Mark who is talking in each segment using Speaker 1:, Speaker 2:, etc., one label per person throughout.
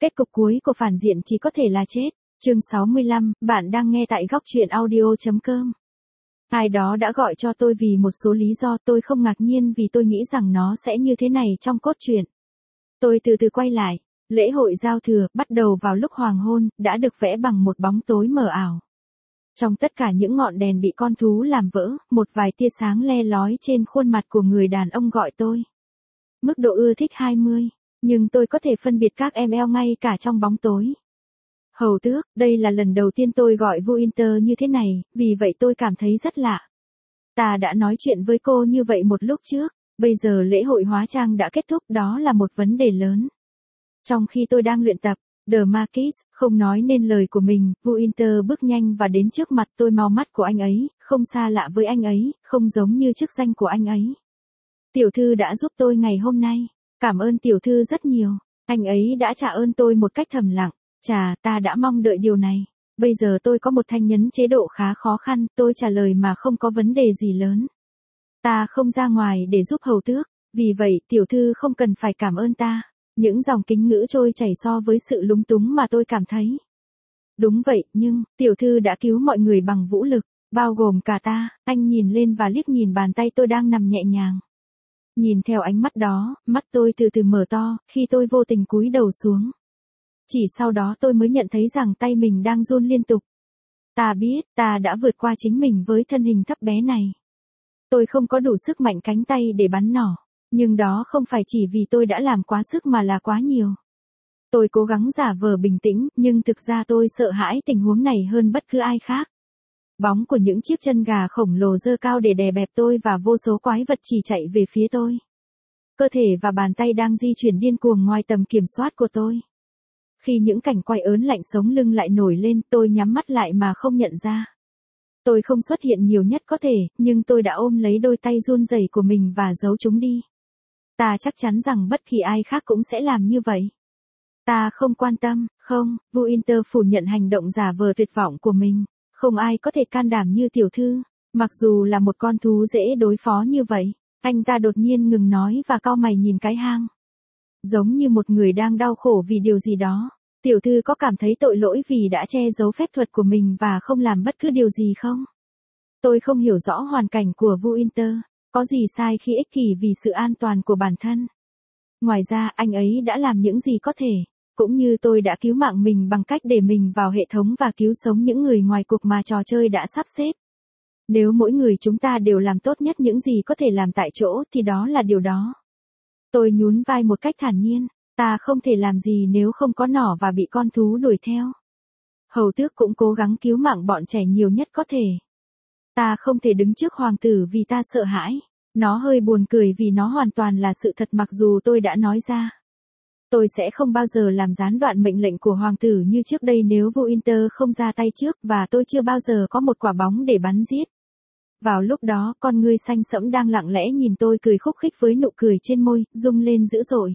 Speaker 1: Kết cục cuối của phản diện chỉ có thể là chết. Chương 65, bạn đang nghe tại góc truyện audio.com. Ai đó đã gọi cho tôi vì một số lý do, tôi không ngạc nhiên vì tôi nghĩ rằng nó sẽ như thế này trong cốt truyện. Tôi từ từ quay lại. Lễ hội giao thừa, bắt đầu vào lúc hoàng hôn, đã được vẽ bằng một bóng tối mờ ảo. Trong tất cả những ngọn đèn bị con thú làm vỡ, một vài tia sáng le lói trên khuôn mặt của người đàn ông gọi tôi. Mức độ ưa thích 20, nhưng tôi có thể phân biệt các ML ngay cả trong bóng tối. Hầu tước, đây là lần đầu tiên tôi gọi Vu Inter như thế này, vì vậy tôi cảm thấy rất lạ. Ta đã nói chuyện với cô như vậy một lúc trước, bây giờ lễ hội hóa trang đã kết thúc, đó là một vấn đề lớn. Trong khi tôi đang luyện tập, The Marquis, không nói nên lời của mình, Vu Inter bước nhanh và đến trước mặt tôi, mau mắt của anh ấy, không xa lạ với anh ấy, không giống như chức danh của anh ấy. Tiểu thư đã giúp tôi ngày hôm nay, cảm ơn tiểu thư rất nhiều, anh ấy đã trả ơn tôi một cách thầm lặng, chà, ta đã mong đợi điều này. Bây giờ tôi có một thanh nhấn chế độ khá khó khăn, tôi trả lời mà không có vấn đề gì lớn. Ta không ra ngoài để giúp hầu tước, vì vậy tiểu thư không cần phải cảm ơn ta. Những dòng kính ngữ trôi chảy so với sự lúng túng mà tôi cảm thấy. Đúng vậy, nhưng, tiểu thư đã cứu mọi người bằng vũ lực, bao gồm cả ta. Anh nhìn lên và liếc nhìn bàn tay tôi đang nằm nhẹ nhàng. Nhìn theo ánh mắt đó, mắt tôi từ từ mở to, khi tôi vô tình cúi đầu xuống. Chỉ sau đó tôi mới nhận thấy rằng tay mình đang run liên tục. Ta biết, ta đã vượt qua chính mình với thân hình thấp bé này. Tôi không có đủ sức mạnh cánh tay để bắn nỏ. Nhưng đó không phải chỉ vì tôi đã làm quá sức mà là quá nhiều. Tôi cố gắng giả vờ bình tĩnh, nhưng thực ra tôi sợ hãi tình huống này hơn bất cứ ai khác. Bóng của những chiếc chân gà khổng lồ giơ cao để đè bẹp tôi và vô số quái vật chỉ chạy về phía tôi. Cơ thể và bàn tay đang di chuyển điên cuồng ngoài tầm kiểm soát của tôi. Khi những cảnh quay ớn lạnh sống lưng lại nổi lên, tôi nhắm mắt lại mà không nhận ra. Tôi không xuất hiện nhiều nhất có thể, nhưng tôi đã ôm lấy đôi tay run rẩy của mình và giấu chúng đi. Ta chắc chắn rằng bất kỳ ai khác cũng sẽ làm như vậy. Ta không quan tâm, không, Vu Inter phủ nhận hành động giả vờ tuyệt vọng của mình. Không ai có thể can đảm như tiểu thư, mặc dù là một con thú dễ đối phó như vậy. Anh ta đột nhiên ngừng nói và cau mày nhìn cái hang. Giống như một người đang đau khổ vì điều gì đó. Tiểu thư có cảm thấy tội lỗi vì đã che giấu phép thuật của mình và không làm bất cứ điều gì không? Tôi không hiểu rõ hoàn cảnh của Vu Inter. Có gì sai khi ích kỷ vì sự an toàn của bản thân? Ngoài ra, anh ấy đã làm những gì có thể, cũng như tôi đã cứu mạng mình bằng cách để mình vào hệ thống và cứu sống những người ngoài cuộc mà trò chơi đã sắp xếp. Nếu mỗi người chúng ta đều làm tốt nhất những gì có thể làm tại chỗ thì đó là điều đó. Tôi nhún vai một cách thản nhiên, ta không thể làm gì nếu không có nỏ và bị con thú đuổi theo. Hầu tước cũng cố gắng cứu mạng bọn trẻ nhiều nhất có thể. Ta không thể đứng trước hoàng tử vì ta sợ hãi. Nó hơi buồn cười vì nó hoàn toàn là sự thật mặc dù tôi đã nói ra. Tôi sẽ không bao giờ làm gián đoạn mệnh lệnh của hoàng tử như trước đây nếu Vu Inter không ra tay trước và tôi chưa bao giờ có một quả bóng để bắn giết. Vào lúc đó, con ngươi xanh sẫm đang lặng lẽ nhìn tôi cười khúc khích với nụ cười trên môi, rung lên dữ dội.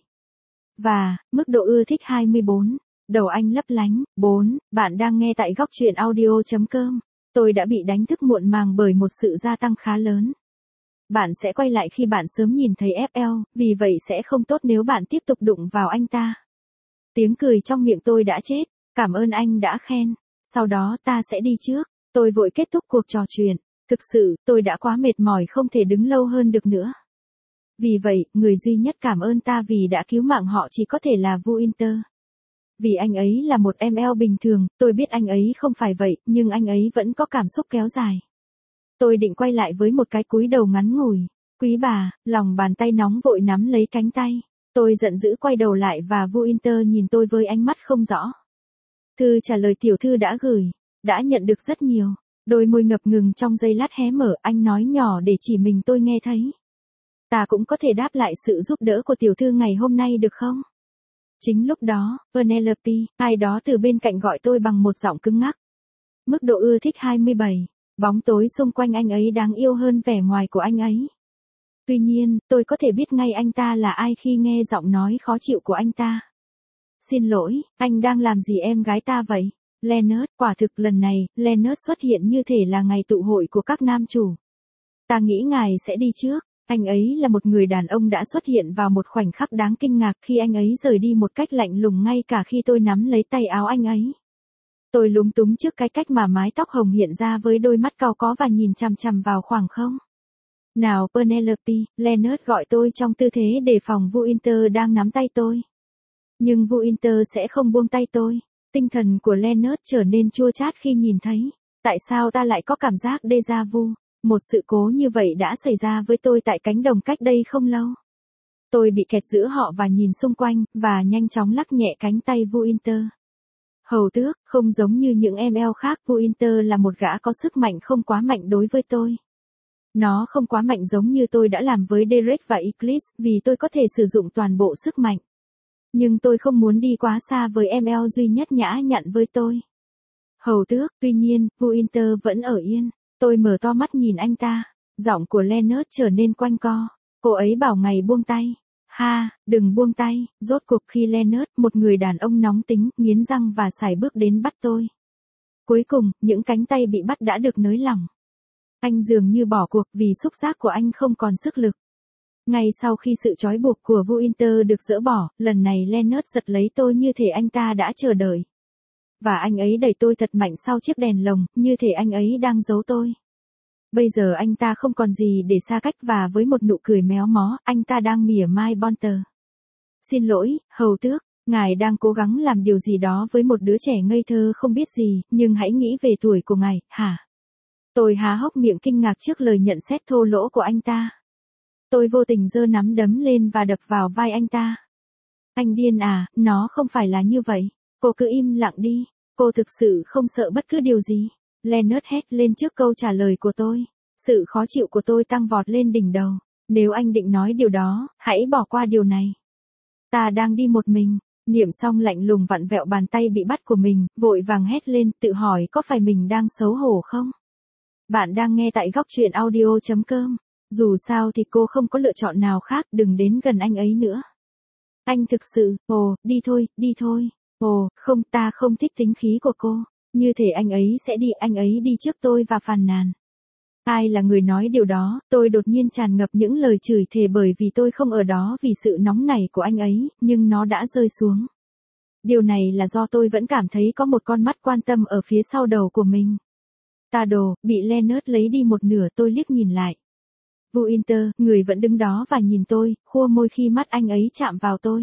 Speaker 1: Và, mức độ ưa thích 24. Đầu anh lấp lánh. 4. Bạn đang nghe tại góc truyện audio.com. Tôi đã bị đánh thức muộn màng bởi một sự gia tăng khá lớn. Bạn sẽ quay lại khi bạn sớm nhìn thấy FL, vì vậy sẽ không tốt nếu bạn tiếp tục đụng vào anh ta. Tiếng cười trong miệng tôi đã chết, cảm ơn anh đã khen, sau đó ta sẽ đi trước. Tôi vội kết thúc cuộc trò chuyện, thực sự, tôi đã quá mệt mỏi không thể đứng lâu hơn được nữa. Vì vậy, người duy nhất cảm ơn ta vì đã cứu mạng họ chỉ có thể là Vu Inter. Vì anh ấy là một ML bình thường, tôi biết anh ấy không phải vậy, nhưng anh ấy vẫn có cảm xúc kéo dài. Tôi định quay lại với một cái cúi đầu ngắn ngủi. Quý bà, lòng bàn tay nóng vội nắm lấy cánh tay. Tôi giận dữ quay đầu lại và Vu Inter nhìn tôi với ánh mắt không rõ. Thư trả lời tiểu thư đã gửi, đã nhận được rất nhiều. Đôi môi ngập ngừng trong giây lát hé mở, anh nói nhỏ để chỉ mình tôi nghe thấy. Ta cũng có thể đáp lại sự giúp đỡ của tiểu thư ngày hôm nay được không? Chính lúc đó, Penelope, ai đó từ bên cạnh gọi tôi bằng một giọng cứng ngắc. Mức độ ưa thích 27. Bóng tối xung quanh anh ấy đáng yêu hơn vẻ ngoài của anh ấy. Tuy nhiên, tôi có thể biết ngay anh ta là ai khi nghe giọng nói khó chịu của anh ta. Xin lỗi, anh đang làm gì em gái ta vậy? Leonard, quả thực lần này, Leonard xuất hiện như thể là ngày tụ hội của các nam chủ. Ta nghĩ ngài sẽ đi trước. Anh ấy là một người đàn ông đã xuất hiện vào một khoảnh khắc đáng kinh ngạc khi anh ấy rời đi một cách lạnh lùng ngay cả khi tôi nắm lấy tay áo anh ấy. Tôi lúng túng trước cái cách mà mái tóc hồng hiện ra với đôi mắt cau có và nhìn chằm chằm vào khoảng không. Nào Penelope, Leonard gọi tôi trong tư thế đề phòng Vu Inter đang nắm tay tôi. Nhưng Vu Inter sẽ không buông tay tôi. Tinh thần của Leonard trở nên chua chát khi nhìn thấy. Tại sao ta lại có cảm giác déjà vu? Một sự cố như vậy đã xảy ra với tôi tại cánh đồng cách đây không lâu. Tôi bị kẹt giữa họ và nhìn xung quanh, và nhanh chóng lắc nhẹ cánh tay Vu Inter. Hầu tước, không giống như những ML khác, Vu Inter là một gã có sức mạnh không quá mạnh đối với tôi. Nó không quá mạnh giống như tôi đã làm với Derek và Eclipse, vì tôi có thể sử dụng toàn bộ sức mạnh. Nhưng tôi không muốn đi quá xa với ML duy nhất nhã nhặn với tôi. Hầu tước, tuy nhiên, Vu Inter vẫn ở yên. Tôi mở to mắt nhìn anh ta. Giọng của Leonard trở nên quanh co. Cô ấy bảo ngày buông tay. Ha, đừng buông tay. Rốt cuộc khi Leonard, một người đàn ông nóng tính, nghiến răng và sải bước đến bắt tôi. Cuối cùng, những cánh tay bị bắt đã được nới lỏng. Anh dường như bỏ cuộc vì xúc giác của anh không còn sức lực. Ngay sau khi sự trói buộc của Vu Inter được dỡ bỏ, lần này Leonard giật lấy tôi như thể anh ta đã chờ đợi. Và anh ấy đẩy tôi thật mạnh sau chiếc đèn lồng, như thể anh ấy đang giấu tôi. Bây giờ anh ta không còn gì để xa cách và với một nụ cười méo mó, anh ta đang mỉa mai Bonter. Xin lỗi, hầu tước, ngài đang cố gắng làm điều gì đó với một đứa trẻ ngây thơ không biết gì, nhưng hãy nghĩ về tuổi của ngài, hả? Tôi há hốc miệng kinh ngạc trước lời nhận xét thô lỗ của anh ta. Tôi vô tình giơ nắm đấm lên và đập vào vai anh ta. Anh điên à, nó không phải là như vậy. Cô cứ im lặng đi. Cô thực sự không sợ bất cứ điều gì. Leonard hét lên trước câu trả lời của tôi. Sự khó chịu của tôi tăng vọt lên đỉnh đầu. Nếu anh định nói điều đó, hãy bỏ qua điều này. Ta đang đi một mình. Niệm xong lạnh lùng vặn vẹo bàn tay bị bắt của mình, vội vàng hét lên, tự hỏi có phải mình đang xấu hổ không? Bạn đang nghe tại góc truyện audio.com. Dù sao thì cô không có lựa chọn nào khác, đừng đến gần anh ấy nữa. Anh thực sự, đi thôi, đi thôi. Không, ta không thích tính khí của cô. Như thể anh ấy sẽ đi, anh ấy đi trước tôi và phàn nàn. Ai là người nói điều đó? Tôi đột nhiên tràn ngập những lời chửi thề bởi vì tôi không ở đó vì sự nóng nảy của anh ấy, nhưng nó đã rơi xuống. Điều này là do tôi vẫn cảm thấy có một con mắt quan tâm ở phía sau đầu của mình. Ta đồ, bị Leonard lấy đi một nửa, tôi liếc nhìn lại. Vu Inter, người vẫn đứng đó và nhìn tôi, khua môi khi mắt anh ấy chạm vào tôi.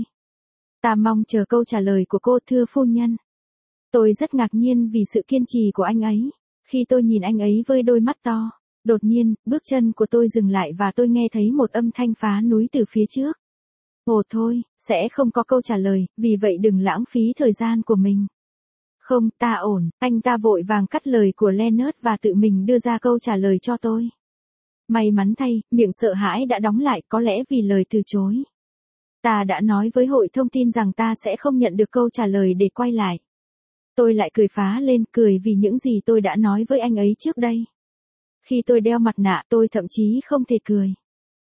Speaker 1: Ta mong chờ câu trả lời của cô, thưa phu nhân. Tôi rất ngạc nhiên vì sự kiên trì của anh ấy. Khi tôi nhìn anh ấy với đôi mắt to, đột nhiên, bước chân của tôi dừng lại và tôi nghe thấy một âm thanh phá núi từ phía trước. Thôi, sẽ không có câu trả lời, vì vậy đừng lãng phí thời gian của mình. Không, ta ổn, anh ta vội vàng cắt lời của Leonard và tự mình đưa ra câu trả lời cho tôi. May mắn thay, miệng sợ hãi đã đóng lại, có lẽ vì lời từ chối. Ta đã nói với hội thông tin rằng ta sẽ không nhận được câu trả lời để quay lại. Tôi lại cười phá lên, cười vì những gì tôi đã nói với anh ấy trước đây. Khi tôi đeo mặt nạ, tôi thậm chí không thể cười.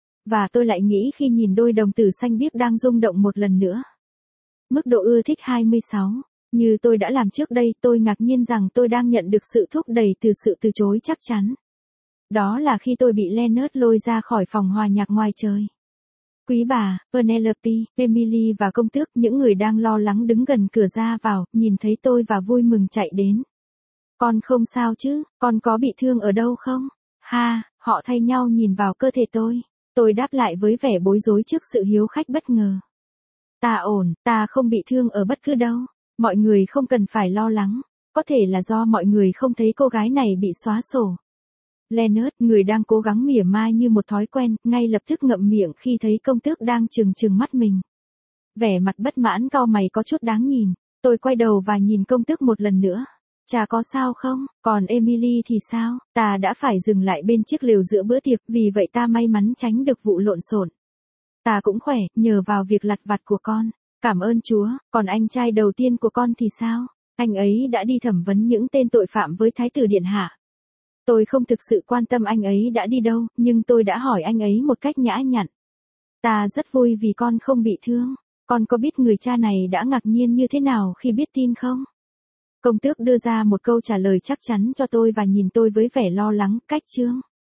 Speaker 1: Và tôi lại nghĩ khi nhìn đôi đồng tử xanh biếc đang rung động một lần nữa. Mức độ ưa thích 26. Như tôi đã làm trước đây, tôi ngạc nhiên rằng tôi đang nhận được sự thúc đẩy từ sự từ chối chắc chắn. Đó là khi tôi bị Leonard lôi ra khỏi phòng hòa nhạc ngoài trời. Quý bà, Penelope, Emily và công tước, những người đang lo lắng đứng gần cửa ra vào, nhìn thấy tôi và vui mừng chạy đến. Con không sao chứ, con có bị thương ở đâu không? Ha, họ thay nhau nhìn vào cơ thể tôi. Tôi đáp lại với vẻ bối rối trước sự hiếu khách bất ngờ. Ta ổn, ta không bị thương ở bất cứ đâu. Mọi người không cần phải lo lắng. Có thể là do mọi người không thấy cô gái này bị xóa sổ. Leonard, người đang cố gắng mỉa mai như một thói quen, ngay lập tức ngậm miệng khi thấy công tước đang trừng mắt mình. Vẻ mặt bất mãn cau mày có chút đáng nhìn. Tôi quay đầu và nhìn công tước một lần nữa. Chả có sao không? Còn Emily thì sao? Ta đã phải dừng lại bên chiếc lều giữa bữa tiệc, vì vậy ta may mắn tránh được vụ lộn xộn. Ta cũng khỏe, nhờ vào việc lặt vặt của con. Cảm ơn Chúa. Còn anh trai đầu tiên của con thì sao? Anh ấy đã đi thẩm vấn những tên tội phạm với Thái tử Điện Hạ. Tôi không thực sự quan tâm anh ấy đã đi đâu, nhưng tôi đã hỏi anh ấy một cách nhã nhặn. Ta rất vui vì con không bị thương. Con có biết người cha này đã ngạc nhiên như thế nào khi biết tin không? Công tước đưa ra một câu trả lời chắc chắn cho tôi và nhìn tôi với vẻ lo lắng, cách chương.